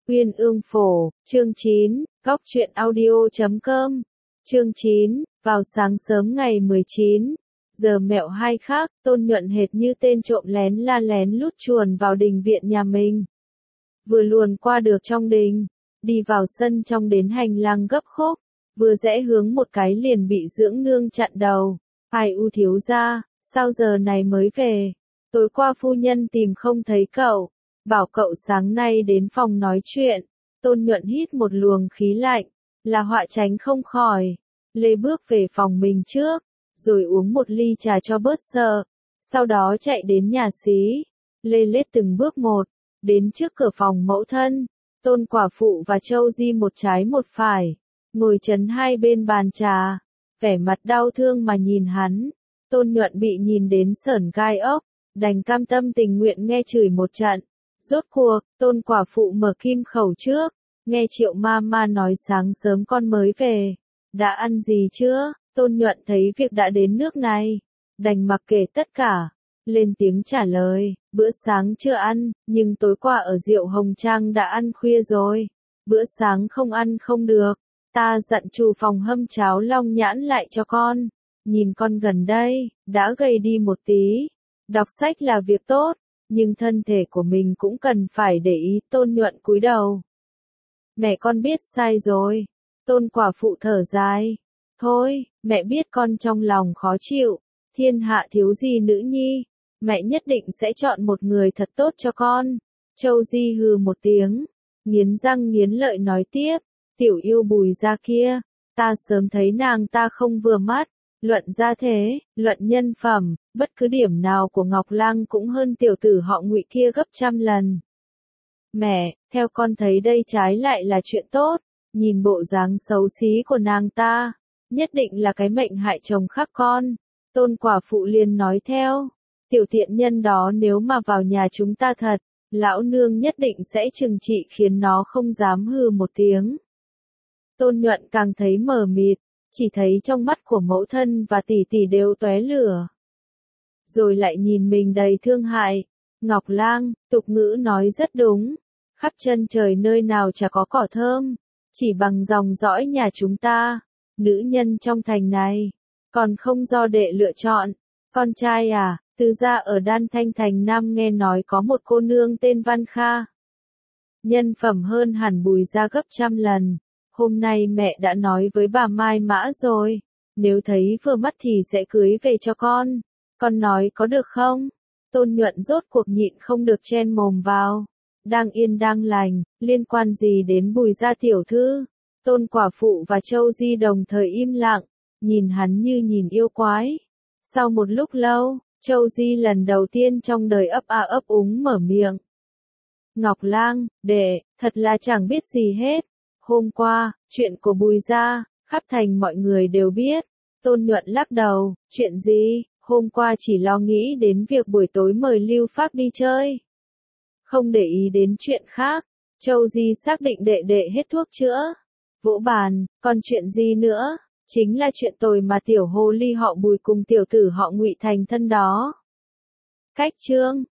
Uyên Ương Phổ, chương 9, Góc truyện audio.com, chương 9, vào sáng sớm ngày 19 giờ mẹo 2 khác, Tôn Nhuận hệt như tên trộm lén lút chuồn vào đình viện nhà mình. Vừa luồn qua được trong đình, đi vào sân trong đến hành lang gấp khúc, vừa rẽ hướng một cái liền bị dưỡng nương chặn đầu. Ai u thiếu gia, sao giờ này mới về? Tối qua phu nhân tìm không thấy cậu, bảo cậu sáng nay đến phòng nói chuyện. Tôn Nhuận hít một luồng khí lạnh, là họa tránh không khỏi. Lê bước về phòng mình trước, rồi uống một ly trà cho bớt sợ. Sau đó chạy đến nhà xí. Lê lết từng bước một, đến trước cửa phòng mẫu thân. Tôn quả phụ và Châu Di một trái một phải, ngồi chấn hai bên bàn trà, vẻ mặt đau thương mà nhìn hắn. Tôn Nhuận bị nhìn đến sởn gai ốc, đành cam tâm tình nguyện nghe chửi một trận. Rốt cuộc, Tôn quả phụ mở kim khẩu trước, nghe Triệu Mama nói sáng sớm con mới về, đã ăn gì chưa? Tôn Nhuận thấy việc đã đến nước này, đành mặc kệ tất cả, lên tiếng trả lời, bữa sáng chưa ăn, nhưng tối qua ở Diệu Hồng Trang đã ăn khuya rồi, bữa sáng không ăn không được, ta dặn chủ phòng hâm cháo long nhãn lại cho con, nhìn con gần đây, đã gầy đi một tí, đọc sách là việc tốt, nhưng thân thể của mình cũng cần phải để ý. Tôn Nhuận cúi đầu. Mẹ con biết sai rồi. Tôn quả phụ thở dài. Thôi, mẹ biết con trong lòng khó chịu, thiên hạ thiếu gì nữ nhi, mẹ nhất định sẽ chọn một người thật tốt cho con. Châu Di hừ một tiếng, nghiến răng nghiến lợi nói tiếp, tiểu yêu Bùi gia kia, ta sớm thấy nàng ta không vừa mắt, luận gia thế, luận nhân phẩm, bất cứ điểm nào của Ngọc Lang cũng hơn tiểu tử họ Ngụy kia gấp trăm lần. Mẹ, theo con thấy đây trái lại là chuyện tốt, nhìn bộ dáng xấu xí của nàng ta, nhất định là cái mệnh hại chồng khác con. Tôn quả phụ liền nói theo, tiểu tiện nhân đó nếu mà vào nhà chúng ta thật, lão nương nhất định sẽ trừng trị khiến nó không dám hừ một tiếng. Tôn Nhuận càng thấy mờ mịt, chỉ thấy trong mắt của mẫu thân và tỷ tỷ đều tóe lửa. Rồi lại nhìn mình đầy thương hại. Ngọc Lang, tục ngữ nói rất đúng, khắp chân trời nơi nào chả có cỏ thơm, chỉ bằng dòng dõi nhà chúng ta, nữ nhân trong thành này, còn không do đệ lựa chọn. Con trai à, từ ra ở Đan Thanh thành Nam nghe nói có một cô nương tên Văn Kha. Nhân phẩm hơn hẳn Bùi gia gấp trăm lần. Hôm nay mẹ đã nói với bà Mai Mã rồi, nếu thấy vừa mắt thì sẽ cưới về cho con nói có được không? Tôn Nhuận rốt cuộc nhịn không được chen mồm vào, đang yên đang lành, liên quan gì đến Bùi gia tiểu thư? Tôn quả phụ và Châu Di đồng thời im lặng, nhìn hắn như nhìn yêu quái. Sau một lúc lâu, Châu Di lần đầu tiên trong đời ấp a ấp úng mở miệng. Ngọc Lang, đệ, thật là chẳng biết gì hết. Hôm qua, chuyện của Bùi gia, khắp thành mọi người đều biết. Tôn Nhuận lắc đầu, chuyện gì? Hôm qua chỉ lo nghĩ đến việc buổi tối mời Lưu Phác đi chơi, không để ý đến chuyện khác. Châu Di xác định đệ hết thuốc chữa. Vỗ bàn, còn chuyện gì nữa? Chính là chuyện tồi mà tiểu hồ ly họ Bùi cùng tiểu tử họ Ngụy thành thân đó. Cách chương